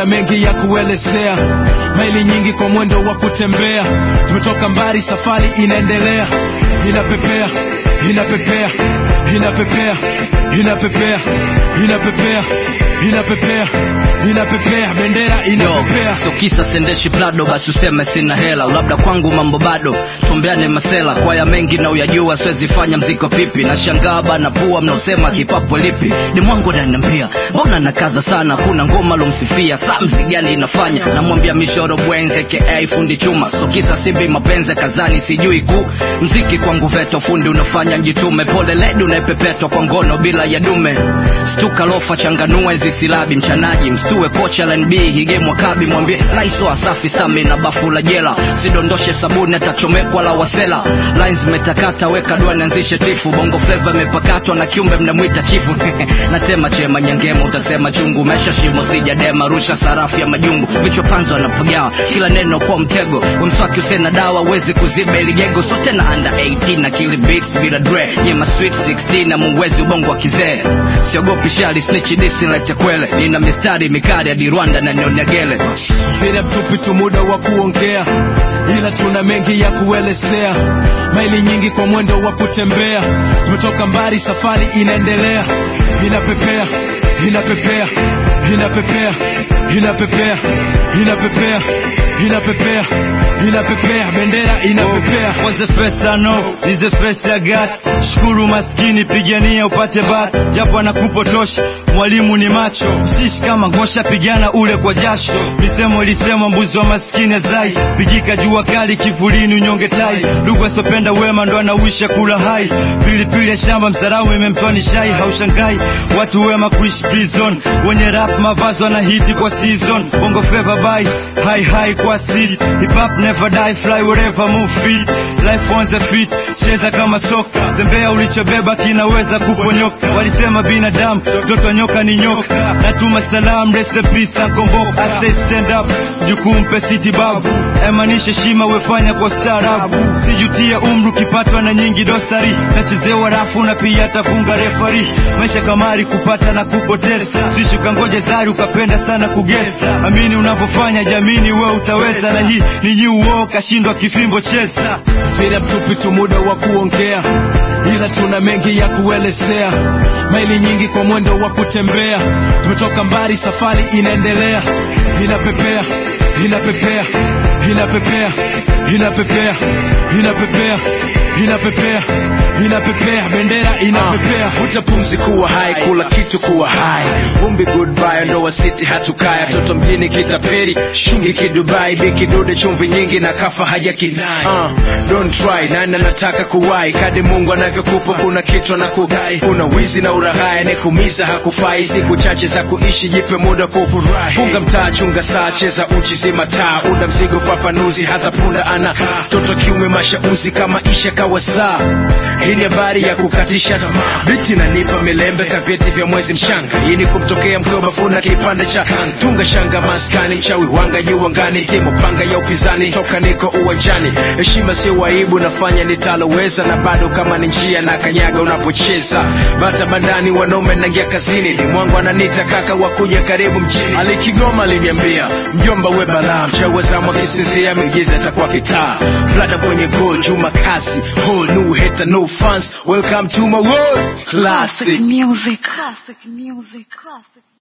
tuna mengi ya kuelezea, maili nyingi kwa mwendo wa kutembea. Tumetoka mbali, safari inaendelea. Inapepea, inapepea, inapepea, inapepea, inapepea, inapepea, inapepea, bendera inapepea. So kisa sendeshi plado basi useme sina hela, labda kwangu mambo bado tuombeane masela. Kwa ya mengi na uyajua siwezi fanya mziko pipi, na shangaa bana pua mnaosema kipapo lipi. Ni mwangu ananiambia mbona nakaza sana, kuna ngoma lomsifia saa mzigani inafanya. Namwambia mishoro bwenze aka fundi chuma, so kisa simbi mapenzi kazani sijui ku mziki kwangu veto fundi unafanya njitume. Pole ledi unaipepetwa kwa ngono bila ya dume. Stuka lofa changanua hizi silabi mchanaji, mstue kocha LNB hige mwakabi. Mwambie laiso asafi stamina bafu la jela, sidondoshe sabuni atachomekwa la wasela. Lines metakata weka dua nianzishe tifu, bongo flavor mepakatwa na kiumbe mnamuita chifu. Natema chema nyangemo utasema chungu, mesha shimo sijadema rusha sarafu ya majungu. Vichwa panzo anapagawa kila neno kwa mtego, umswaki usena dawa wezi kuziba iligego. So tena under 18 na kill beats bila dre, nyema sweet 16 na muwezi ubongo wa kizee. Siogopi shali snitch disi lete kwele, nina mistari mikari hadi Rwanda na Nyonyagele. Bila mtupi tu muda wa kuongea, ila tuna mengi ya kuelezea, maili nyingi kwa mwendo wa kutembea. Tumetoka mbali, safari inaendelea. Inapepea, inapepea, inapepea, inapepea, inapepea, inapepea, inapepea, bendera inapepea. Was the first I know, is the first I got. Shukuru maskini pigania upate bat, japo anakupotosha mwalimu ni macho. Usishi kama ngosha pigana ule kwa jasho. Misemo ilisema mbuzi wa maskini zai, pigika jua kali kivulini unyonge tai. Ndugu asopenda wema ndo anawisha kula hai, pilipili ya shamba msaramu imemtoa ni shai. Haushangai watu wema kuishi prison, wenye rap mavazo na hiti kwa season. Bongo flavor by high high kwa seed, hip hop never die, fly wherever move feet. Life on the feet, cheza kama soka, zembea ulichobeba kinaweza kuponyoka. Walisema binadamu mtoto nyoka ni nyoka, natuma salam recipe sankomboka. I say stand up, jukumpe city babu, emanisha shima wefanya kwa starabu. Sijutia umru kipatwa na nyingi dosari, tachezewa rafu na pia tafunga refari. Maisha kamari kupata na kupoteza, sishuka ngoje zari ukapenda sana kugesa. Amini unavyofanya jamini we utaweza, na hii ni new war kashindwa kifimbo cheza. Bila mtupi tu muda wa kuongea, ila tuna mengi ya kuelezea, maili nyingi kwa mwendo wa kutembea. Tumetoka mbali, safari inaendelea. Inapepea, inapepea, inapepea, inapepea, inapepea, inapepea, inapepea, bendera inapepea. Utapumzi kuwa hai, kula kitu kuwa hai, umbi goodbye ndo wa city hatukaya. Toto mjini kitaperi, shungi kidubai, biki dude chumvi nyingi na kafa haja kinai. Don't try, nani anataka kuwai, kadi Mungu anavyokupa kuna kitu na kugai. Kuna wizi na uraghaya, nekumiza hakufai, siku chache za kuishi jipe muda kufurahi. Funga mtaa, chunga saa, cheza uchi zima taa, unda mzigo fafanuzi hata punda ana. Toto kiume mashauzi kama isha kawa saa, hii ni habari ya kukatisha tamaa. Biti na nipa milembe kavyeti vya mwezi mshanga, hii ni kumtokea mkoba funa kipande cha tunga shanga maskani. Mchawi wanga yu wangani, timu panga ya upinzani toka niko uwanjani. Heshima sio waibu, nafanya nitaloweza, na bado kama ni njia na kanyaga unapocheza. Bata bandani wanaume nangia kazini, ni mwangu ananita kaka wakuja karibu mchini. Alikigoma aliniambia mjomba we balaa, mchawi zamu akisizia migiza atakuwa kitaa. Flada kwenye goal Juma kasi, whole new hater no fans, welcome to my world. Classic music, classic music, classic.